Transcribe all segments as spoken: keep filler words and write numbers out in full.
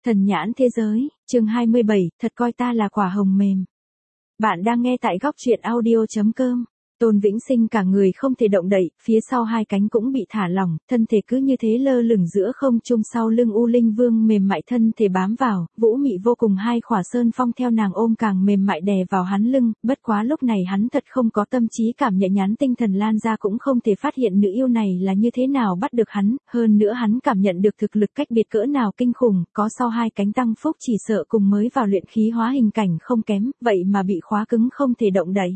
Thần nhãn thế giới, chương hai mươi bảy, thật coi ta là quả hồng mềm. Bạn đang nghe tại góc truyện audio chấm com. Tôn Vĩnh Sinh cả người không thể động đậy, phía sau hai cánh cũng bị thả lỏng, thân thể cứ như thế lơ lửng giữa không trung, sau lưng U Linh Vương mềm mại thân thể bám vào, vũ mị vô cùng, hai khỏa sơn phong theo nàng ôm càng mềm mại đè vào hắn lưng, bất quá lúc này hắn thật không có tâm trí cảm nhận, nhắn tinh thần lan ra cũng không thể phát hiện nữ yêu này là như thế nào bắt được hắn, hơn nữa hắn cảm nhận được thực lực cách biệt cỡ nào kinh khủng, có sau hai cánh tăng phúc chỉ sợ cùng mới vào luyện khí hóa hình cảnh không kém, vậy mà bị khóa cứng không thể động đậy.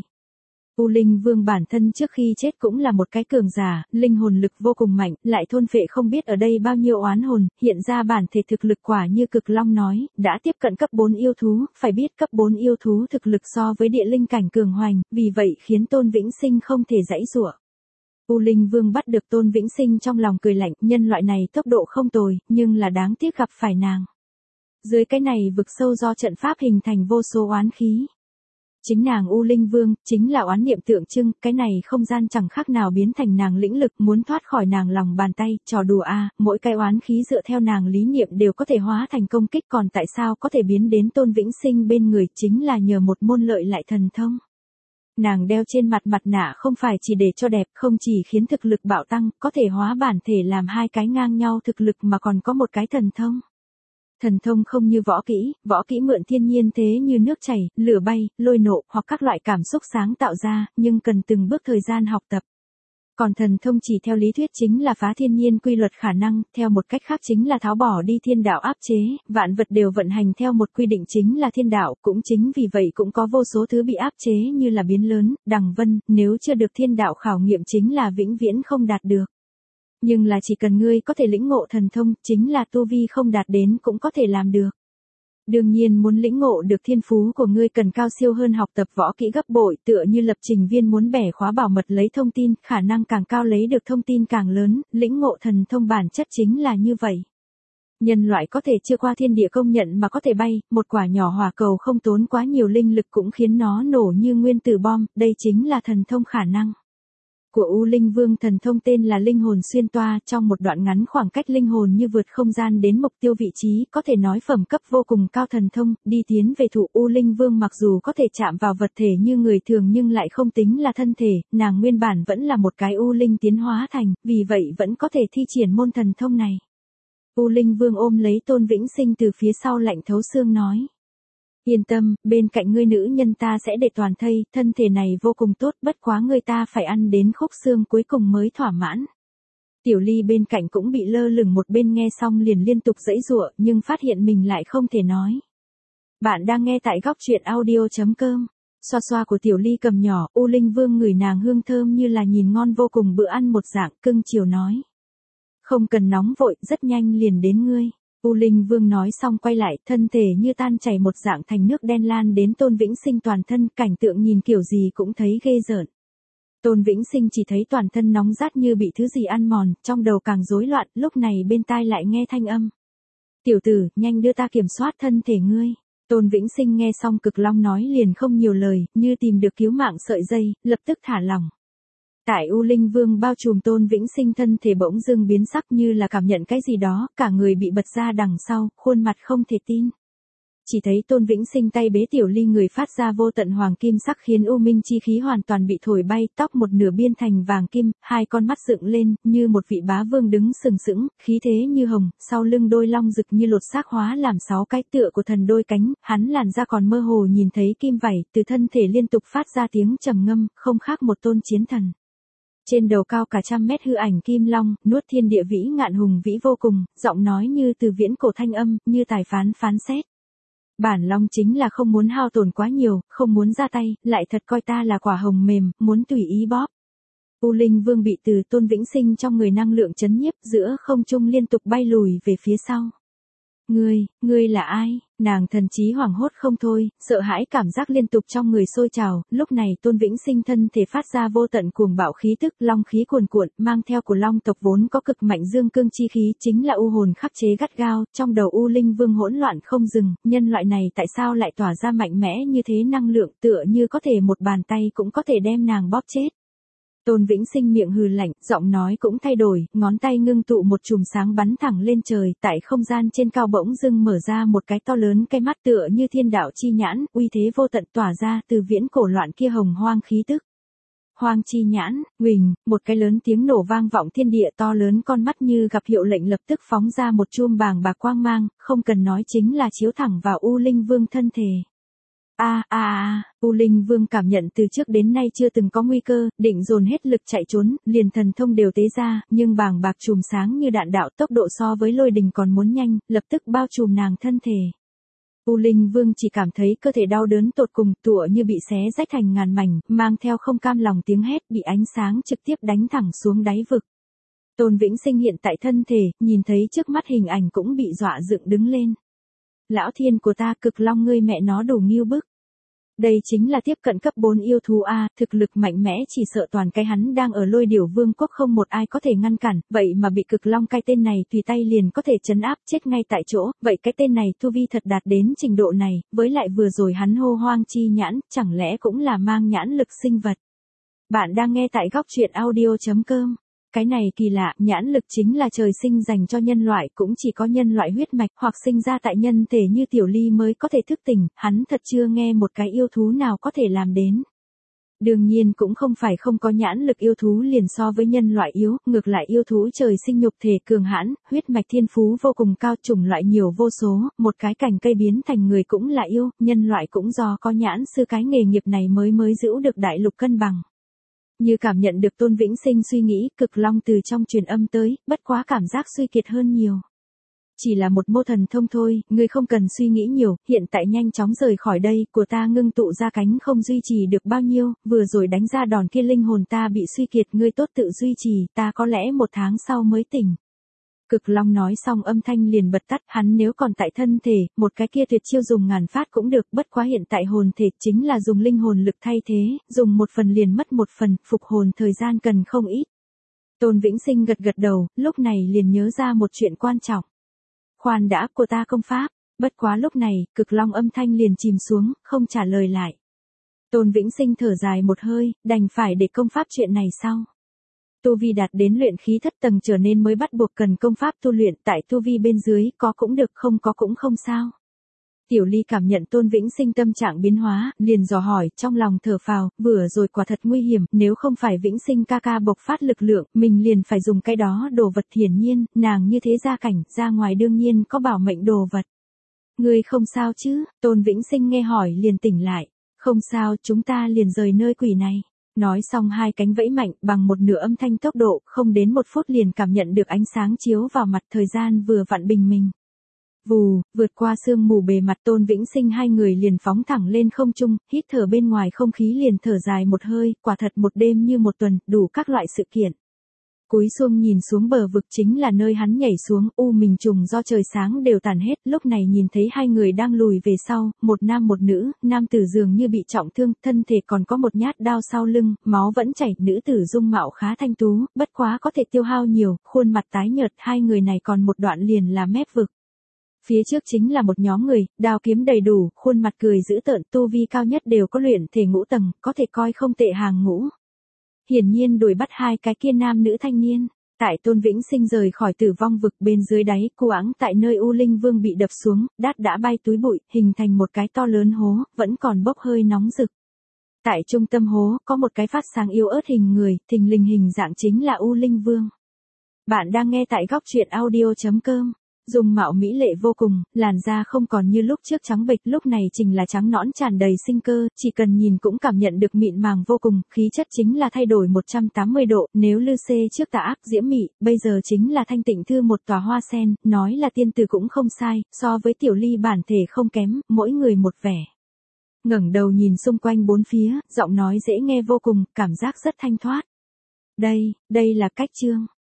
U Linh Vương bản thân trước khi chết cũng là một cái cường giả, linh hồn lực vô cùng mạnh, lại thôn phệ không biết ở đây bao nhiêu oán hồn, hiện ra bản thể thực lực quả như Cực Long nói, đã tiếp cận cấp bốn yêu thú, phải biết cấp bốn yêu thú thực lực so với địa linh cảnh cường hoành, vì vậy khiến Tôn Vĩnh Sinh không thể giãy giụa. U Linh Vương bắt được Tôn Vĩnh Sinh trong lòng cười lạnh, nhân loại này tốc độ không tồi, nhưng là đáng tiếc gặp phải nàng. Dưới cái này vực sâu do trận pháp hình thành vô số oán khí. Chính nàng U Linh Vương, chính là oán niệm tượng trưng, cái này không gian chẳng khác nào biến thành nàng lĩnh lực, muốn thoát khỏi nàng lòng bàn tay, trò đùa a, à, mỗi cái oán khí dựa theo nàng lý niệm đều có thể hóa thành công kích, còn tại sao có thể biến đến Tôn Vĩnh Sinh bên người, chính là nhờ một môn lợi lại thần thông. Nàng đeo trên mặt mặt nạ không phải chỉ để cho đẹp, không chỉ khiến thực lực bạo tăng, có thể hóa bản thể làm hai cái ngang nhau thực lực mà còn có một cái thần thông. Thần thông không như võ kỹ, võ kỹ mượn thiên nhiên thế như nước chảy, lửa bay, lôi nộ hoặc các loại cảm xúc sáng tạo ra, nhưng cần từng bước thời gian học tập. Còn thần thông chỉ theo lý thuyết chính là phá thiên nhiên quy luật khả năng, theo một cách khác chính là tháo bỏ đi thiên đạo áp chế, vạn vật đều vận hành theo một quy định chính là thiên đạo, cũng chính vì vậy cũng có vô số thứ bị áp chế như là biến lớn, đằng vân, nếu chưa được thiên đạo khảo nghiệm chính là vĩnh viễn không đạt được. Nhưng là chỉ cần ngươi có thể lĩnh ngộ thần thông, chính là tu vi không đạt đến cũng có thể làm được. Đương nhiên muốn lĩnh ngộ được thiên phú của ngươi cần cao siêu hơn học tập võ kỹ gấp bội, tựa như lập trình viên muốn bẻ khóa bảo mật lấy thông tin, khả năng càng cao lấy được thông tin càng lớn, lĩnh ngộ thần thông bản chất chính là như vậy. Nhân loại có thể chưa qua thiên địa công nhận mà có thể bay, một quả nhỏ hỏa cầu không tốn quá nhiều linh lực cũng khiến nó nổ như nguyên tử bom, đây chính là thần thông khả năng. Của U Linh Vương thần thông tên là linh hồn xuyên toa, trong một đoạn ngắn khoảng cách linh hồn như vượt không gian đến mục tiêu vị trí, có thể nói phẩm cấp vô cùng cao thần thông, đi tiến về thủ. U Linh Vương mặc dù có thể chạm vào vật thể như người thường nhưng lại không tính là thân thể, nàng nguyên bản vẫn là một cái U Linh tiến hóa thành, vì vậy vẫn có thể thi triển môn thần thông này. U Linh Vương ôm lấy Tôn Vĩnh Sinh từ phía sau lạnh thấu xương nói. Yên tâm, bên cạnh ngươi nữ nhân ta sẽ để toàn thây, thân thể này vô cùng tốt, bất quá ngươi ta phải ăn đến khúc xương cuối cùng mới thỏa mãn. Tiểu Ly bên cạnh cũng bị lơ lửng một bên, nghe xong liền liên tục giãy giụa, nhưng phát hiện mình lại không thể nói. Bạn đang nghe tại góc truyện audio chấm com. Xoa xoa của Tiểu Ly cầm nhỏ, U Linh Vương ngửi nàng hương thơm như là nhìn ngon vô cùng bữa ăn một dạng, cưng chiều nói. Không cần nóng vội, rất nhanh liền đến ngươi. U Linh Vương nói xong quay lại, thân thể như tan chảy một dạng thành nước đen lan đến Tôn Vĩnh Sinh toàn thân, cảnh tượng nhìn kiểu gì cũng thấy ghê rợn. Tôn Vĩnh Sinh chỉ thấy toàn thân nóng rát như bị thứ gì ăn mòn, trong đầu càng rối loạn, lúc này bên tai lại nghe thanh âm. Tiểu tử, nhanh đưa ta kiểm soát thân thể ngươi. Tôn Vĩnh Sinh nghe xong Cực Long nói liền không nhiều lời, như tìm được cứu mạng sợi dây, lập tức thả lỏng. Tại U Linh Vương bao trùm Tôn Vĩnh Sinh thân thể bỗng dưng biến sắc như là cảm nhận cái gì đó, cả người bị bật ra đằng sau, khuôn mặt không thể tin. Chỉ thấy Tôn Vĩnh Sinh tay bế Tiểu Ly người phát ra vô tận hoàng kim sắc khiến U Minh chi khí hoàn toàn bị thổi bay, tóc một nửa biên thành vàng kim, hai con mắt dựng lên, như một vị bá vương đứng sừng sững, khí thế như hồng, sau lưng đôi long rực như lột xác hóa làm sáu cái tựa của thần đôi cánh, hắn làn ra còn mơ hồ nhìn thấy kim vảy, từ thân thể liên tục phát ra tiếng trầm ngâm, không khác một tôn chiến thần. Trên đầu cao cả trăm mét hư ảnh kim long, nuốt thiên địa vĩ ngạn hùng vĩ vô cùng, giọng nói như từ viễn cổ thanh âm, như tài phán phán xét. Bản long chính là không muốn hao tổn quá nhiều, không muốn ra tay, lại thật coi ta là quả hồng mềm, muốn tùy ý bóp. U Linh Vương bị từ Tôn Vĩnh Sinh trong người năng lượng chấn nhiếp, giữa không trung liên tục bay lùi về phía sau. Ngươi, ngươi là ai? Nàng thần trí hoảng hốt không thôi, sợ hãi cảm giác liên tục trong người sôi trào, lúc này Tôn Vĩnh Sinh thân thể phát ra vô tận cuồng bạo khí tức, long khí cuồn cuộn, mang theo của long tộc vốn có cực mạnh dương cương chi khí, chính là u hồn khắc chế gắt gao, trong đầu U Linh Vương hỗn loạn không dừng, nhân loại này tại sao lại tỏa ra mạnh mẽ như thế năng lượng, tựa như có thể một bàn tay cũng có thể đem nàng bóp chết. Tôn Vĩnh Sinh miệng hừ lạnh, giọng nói cũng thay đổi, ngón tay ngưng tụ một chùm sáng bắn thẳng lên trời, tại không gian trên cao bỗng dưng mở ra một cái to lớn cái mắt tựa như thiên đạo chi nhãn, uy thế vô tận tỏa ra từ viễn cổ loạn kia hồng hoang khí tức. Hoang chi nhãn, huỳnh, một cái lớn tiếng nổ vang vọng thiên địa, to lớn con mắt như gặp hiệu lệnh lập tức phóng ra một chum bàng bạc quang mang, không cần nói chính là chiếu thẳng vào U Linh Vương thân thể. A a a, U Linh Vương cảm nhận từ trước đến nay chưa từng có nguy cơ, định dồn hết lực chạy trốn, liền thần thông đều tế ra, nhưng bàng bạc chùm sáng như đạn đạo tốc độ so với lôi đình còn muốn nhanh, lập tức bao trùm nàng thân thể. U Linh Vương chỉ cảm thấy cơ thể đau đớn tột cùng, tựa như bị xé rách thành ngàn mảnh, mang theo không cam lòng tiếng hét, bị ánh sáng trực tiếp đánh thẳng xuống đáy vực. Tôn Vĩnh Sinh hiện tại thân thể, nhìn thấy trước mắt hình ảnh cũng bị dọa dựng đứng lên. Lão thiên của ta, Cực Long ngươi mẹ nó đủ nghiêu bức. Đây chính là tiếp cận cấp bốn yêu thú A, thực lực mạnh mẽ chỉ sợ toàn cái hắn đang ở Lôi Điểu Vương quốc không một ai có thể ngăn cản, vậy mà bị Cực Long cái tên này tùy tay liền có thể trấn áp chết ngay tại chỗ, vậy cái tên này tu vi thật đạt đến trình độ này, với lại vừa rồi hắn hô hoang chi nhãn, chẳng lẽ cũng là mang nhãn lực sinh vật. Bạn đang nghe tại góc truyện audio chấm com. Cái này kỳ lạ, nhãn lực chính là trời sinh dành cho nhân loại, cũng chỉ có nhân loại huyết mạch hoặc sinh ra tại nhân thể như Tiểu Ly mới có thể thức tỉnh, hắn thật chưa nghe một cái yêu thú nào có thể làm đến. Đương nhiên cũng không phải không có nhãn lực yêu thú liền so với nhân loại yếu, ngược lại yêu thú trời sinh nhục thể cường hãn, huyết mạch thiên phú vô cùng cao, chủng loại nhiều vô số, một cái cành cây biến thành người cũng là yêu, nhân loại cũng do có nhãn sư cái nghề nghiệp này mới mới giữ được đại lục cân bằng. Như cảm nhận được Tôn Vĩnh Sinh suy nghĩ, Cực Long từ trong truyền âm tới, bất quá cảm giác suy kiệt hơn nhiều. Chỉ là một mô thần thông thôi, ngươi không cần suy nghĩ nhiều, hiện tại nhanh chóng rời khỏi đây, của ta ngưng tụ ra cánh không duy trì được bao nhiêu, vừa rồi đánh ra đòn kia linh hồn ta bị suy kiệt, ngươi tốt tự duy trì, ta có lẽ một tháng sau mới tỉnh. Cực Long nói xong âm thanh liền bật tắt, hắn nếu còn tại thân thể, một cái kia tuyệt chiêu dùng ngàn phát cũng được, bất quá hiện tại hồn thể chính là dùng linh hồn lực thay thế, dùng một phần liền mất một phần, phục hồn thời gian cần không ít. Tôn Vĩnh Sinh gật gật đầu, lúc này liền nhớ ra một chuyện quan trọng. Khoan đã, của ta công pháp, bất quá lúc này, Cực Long âm thanh liền chìm xuống, không trả lời lại. Tôn Vĩnh Sinh thở dài một hơi, đành phải để công pháp chuyện này sau. Tu vi đạt đến luyện khí thất tầng trở nên mới bắt buộc cần công pháp tu luyện, tại tu vi bên dưới, có cũng được không có cũng không sao. Tiểu Ly cảm nhận Tôn Vĩnh Sinh tâm trạng biến hóa, liền dò hỏi, trong lòng thở phào, vừa rồi quả thật nguy hiểm, nếu không phải Vĩnh Sinh ca ca bộc phát lực lượng, mình liền phải dùng cái đó đồ vật, hiển nhiên, nàng như thế gia cảnh, ra ngoài đương nhiên có bảo mệnh đồ vật. Ngươi không sao chứ? Tôn Vĩnh Sinh nghe hỏi liền tỉnh lại. Không sao, chúng ta liền rời nơi quỷ này. Nói xong hai cánh vẫy mạnh, bằng một nửa âm thanh tốc độ, không đến một phút liền cảm nhận được ánh sáng chiếu vào mặt, thời gian vừa vặn bình minh. Vù, vượt qua sương mù bề mặt, Tôn Vĩnh Sinh hai người liền phóng thẳng lên không trung, hít thở bên ngoài không khí liền thở dài một hơi, quả thật một đêm như một tuần, đủ các loại sự kiện. Cúi xuống nhìn xuống bờ vực chính là nơi hắn nhảy xuống, u mình trùng do trời sáng đều tàn hết, lúc này nhìn thấy hai người đang lùi về sau, một nam một nữ, nam tử dường như bị trọng thương, thân thể còn có một nhát đao sau lưng, máu vẫn chảy, nữ tử dung mạo khá thanh tú, bất quá có thể tiêu hao nhiều, khuôn mặt tái nhợt, hai người này còn một đoạn liền là mép vực. Phía trước chính là một nhóm người, đao kiếm đầy đủ, khuôn mặt cười dữ tợn, tu vi cao nhất đều có luyện thể ngũ tầng, có thể coi không tệ hàng ngũ. Hiển nhiên đuổi bắt hai cái kia nam nữ thanh niên. Tại Tôn Vĩnh Sinh rời khỏi tử vong vực bên dưới đáy, cu áng tại nơi U Linh Vương bị đập xuống, đát đã bay túi bụi, hình thành một cái to lớn hố, vẫn còn bốc hơi nóng rực. Tại trung tâm hố, có một cái phát sáng yếu ớt hình người, thình lình hình dạng chính là U Linh Vương. Bạn đang nghe tại góc truyện audio chấm com. Dung mạo mỹ lệ vô cùng, làn da không còn như lúc trước trắng bệch, lúc này chính là trắng nõn tràn đầy sinh cơ, chỉ cần nhìn cũng cảm nhận được mịn màng vô cùng, khí chất chính là thay đổi một trăm tám mươi độ, nếu Lư Xê trước tà ác diễm mị, bây giờ chính là thanh tịnh thư một tòa hoa sen, nói là tiên tử cũng không sai, so với Tiểu Ly bản thể không kém, mỗi người một vẻ. Ngẩng đầu nhìn xung quanh bốn phía, giọng nói dễ nghe vô cùng, cảm giác rất thanh thoát. Đây, đây là cách chương.